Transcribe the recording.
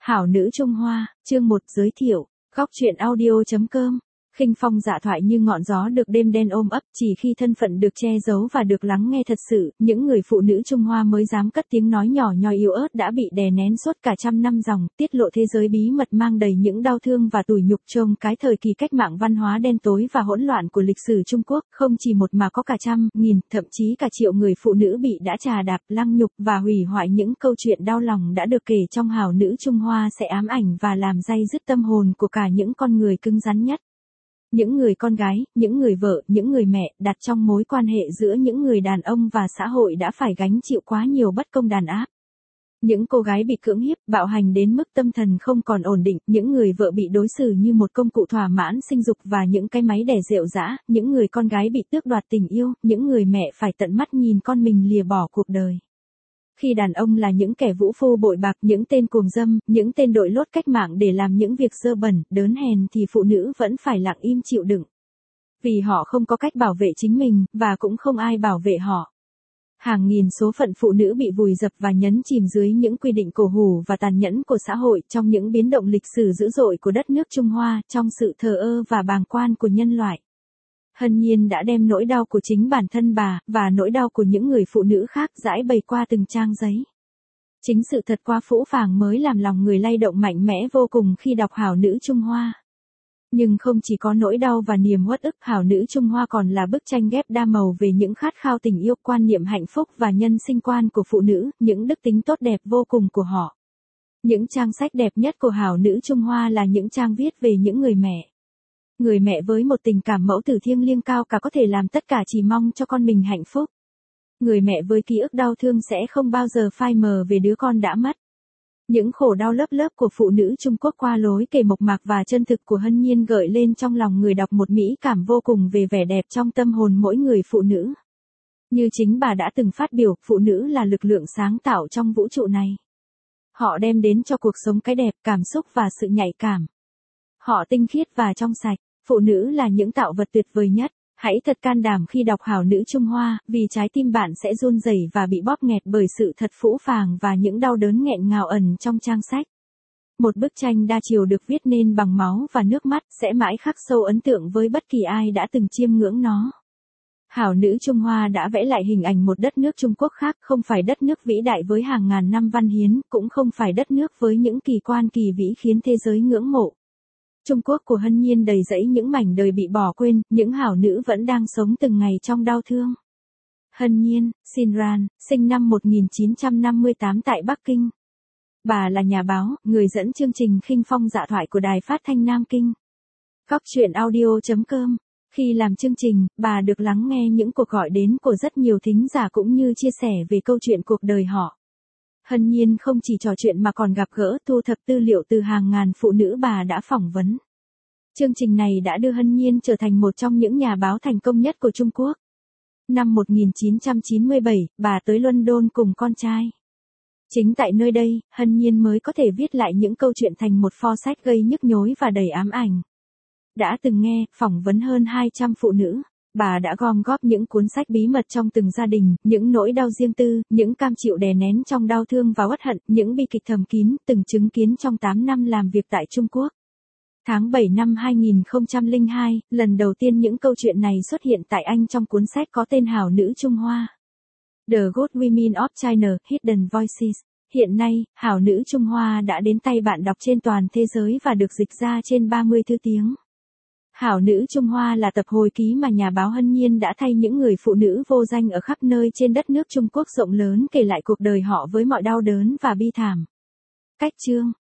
Hảo nữ Trung Hoa, chương 1 giới thiệu, góc truyện audio.com. Khinh phong dạ thoại như ngọn gió được đêm đen ôm ấp, chỉ khi thân phận được che giấu và được lắng nghe thật sự, những người phụ nữ Trung Hoa mới dám cất tiếng nói nhỏ nhoi yếu ớt đã bị đè nén suốt cả trăm năm dòng, tiết lộ thế giới bí mật mang đầy những đau thương và tủi nhục trong cái thời kỳ cách mạng văn hóa đen tối và hỗn loạn của lịch sử Trung Quốc, không chỉ một mà có cả trăm, nghìn, thậm chí cả triệu người phụ nữ bị đã chà đạp, lăng nhục và hủy hoại. Những câu chuyện đau lòng đã được kể trong Hảo nữ Trung Hoa sẽ ám ảnh và làm day dứt tâm hồn của cả những con người cứng rắn nhất. Những người con gái, những người vợ, những người mẹ, đặt trong mối quan hệ giữa những người đàn ông và xã hội đã phải gánh chịu quá nhiều bất công đàn áp. Những cô gái bị cưỡng hiếp, bạo hành đến mức tâm thần không còn ổn định, những người vợ bị đối xử như một công cụ thỏa mãn sinh dục và những cái máy đẻ rệu rã, những người con gái bị tước đoạt tình yêu, những người mẹ phải tận mắt nhìn con mình lìa bỏ cuộc đời. Khi đàn ông là những kẻ vũ phu bội bạc, những tên cuồng dâm, những tên đội lốt cách mạng để làm những việc dơ bẩn, đớn hèn thì phụ nữ vẫn phải lặng im chịu đựng. Vì họ không có cách bảo vệ chính mình, và cũng không ai bảo vệ họ. Hàng nghìn số phận phụ nữ bị vùi dập và nhấn chìm dưới những quy định cổ hủ và tàn nhẫn của xã hội, trong những biến động lịch sử dữ dội của đất nước Trung Hoa, trong sự thờ ơ và bàng quan của nhân loại. Hân Nhiên đã đem nỗi đau của chính bản thân bà, và nỗi đau của những người phụ nữ khác giải bày qua từng trang giấy. Chính sự thật quá phũ phàng mới làm lòng người lay động mạnh mẽ vô cùng khi đọc Hảo nữ Trung Hoa. Nhưng không chỉ có nỗi đau và niềm uất ức, Hảo nữ Trung Hoa còn là bức tranh ghép đa màu về những khát khao tình yêu, quan niệm hạnh phúc và nhân sinh quan của phụ nữ, những đức tính tốt đẹp vô cùng của họ. Những trang sách đẹp nhất của Hảo nữ Trung Hoa là những trang viết về những người mẹ. Người mẹ với một tình cảm mẫu tử thiêng liêng cao cả có thể làm tất cả chỉ mong cho con mình hạnh phúc. Người mẹ với ký ức đau thương sẽ không bao giờ phai mờ về đứa con đã mất. Những khổ đau lớp lớp của phụ nữ Trung Quốc qua lối kể mộc mạc và chân thực của Hân Nhiên gợi lên trong lòng người đọc một mỹ cảm vô cùng về vẻ đẹp trong tâm hồn mỗi người phụ nữ. Như chính bà đã từng phát biểu, phụ nữ là lực lượng sáng tạo trong vũ trụ này. Họ đem đến cho cuộc sống cái đẹp, cảm xúc và sự nhạy cảm. Họ tinh khiết và trong sạch, phụ nữ là những tạo vật tuyệt vời nhất. Hãy thật can đảm khi đọc Hảo nữ Trung Hoa, vì trái tim bạn sẽ run rẩy và bị bóp nghẹt bởi sự thật phũ phàng và những đau đớn nghẹn ngào ẩn trong trang sách. Một bức tranh đa chiều được viết nên bằng máu và nước mắt sẽ mãi khắc sâu ấn tượng với bất kỳ ai đã từng chiêm ngưỡng nó. Hảo nữ Trung Hoa đã vẽ lại hình ảnh một đất nước Trung Quốc khác, không phải đất nước vĩ đại với hàng ngàn năm văn hiến, cũng không phải đất nước với những kỳ quan kỳ vĩ khiến thế giới ngưỡng mộ. Trung Quốc của Hân Nhiên đầy rẫy những mảnh đời bị bỏ quên, những hảo nữ vẫn đang sống từng ngày trong đau thương. Hân Nhiên, Sinran, sinh năm 1958 tại Bắc Kinh. Bà là nhà báo, người dẫn chương trình Khinh phong dạ thoại của Đài Phát thanh Nam Kinh. Góc truyện audio.com. Khi làm chương trình, bà được lắng nghe những cuộc gọi đến của rất nhiều thính giả cũng như chia sẻ về câu chuyện cuộc đời họ. Hân Nhiên không chỉ trò chuyện mà còn gặp gỡ, thu thập tư liệu từ hàng ngàn phụ nữ bà đã phỏng vấn. Chương trình này đã đưa Hân Nhiên trở thành một trong những nhà báo thành công nhất của Trung Quốc. Năm 1997, bà tới London cùng con trai. Chính tại nơi đây, Hân Nhiên mới có thể viết lại những câu chuyện thành một pho sách gây nhức nhối và đầy ám ảnh. Đã từng nghe, phỏng vấn hơn 200 phụ nữ. Bà đã gom góp những cuốn sách bí mật trong từng gia đình, những nỗi đau riêng tư, những cam chịu đè nén trong đau thương và uất hận, những bi kịch thầm kín, từng chứng kiến trong 8 năm làm việc tại Trung Quốc. Tháng 7 năm 2002, lần đầu tiên những câu chuyện này xuất hiện tại Anh trong cuốn sách có tên Hảo nữ Trung Hoa. The Good Women of China, Hidden Voices. Hiện nay, Hảo nữ Trung Hoa đã đến tay bạn đọc trên toàn thế giới và được dịch ra trên 30 thứ tiếng. Hảo nữ Trung Hoa là tập hồi ký mà nhà báo Hân Nhiên đã thay những người phụ nữ vô danh ở khắp nơi trên đất nước Trung Quốc rộng lớn kể lại cuộc đời họ với mọi đau đớn và bi thảm. Cách chương.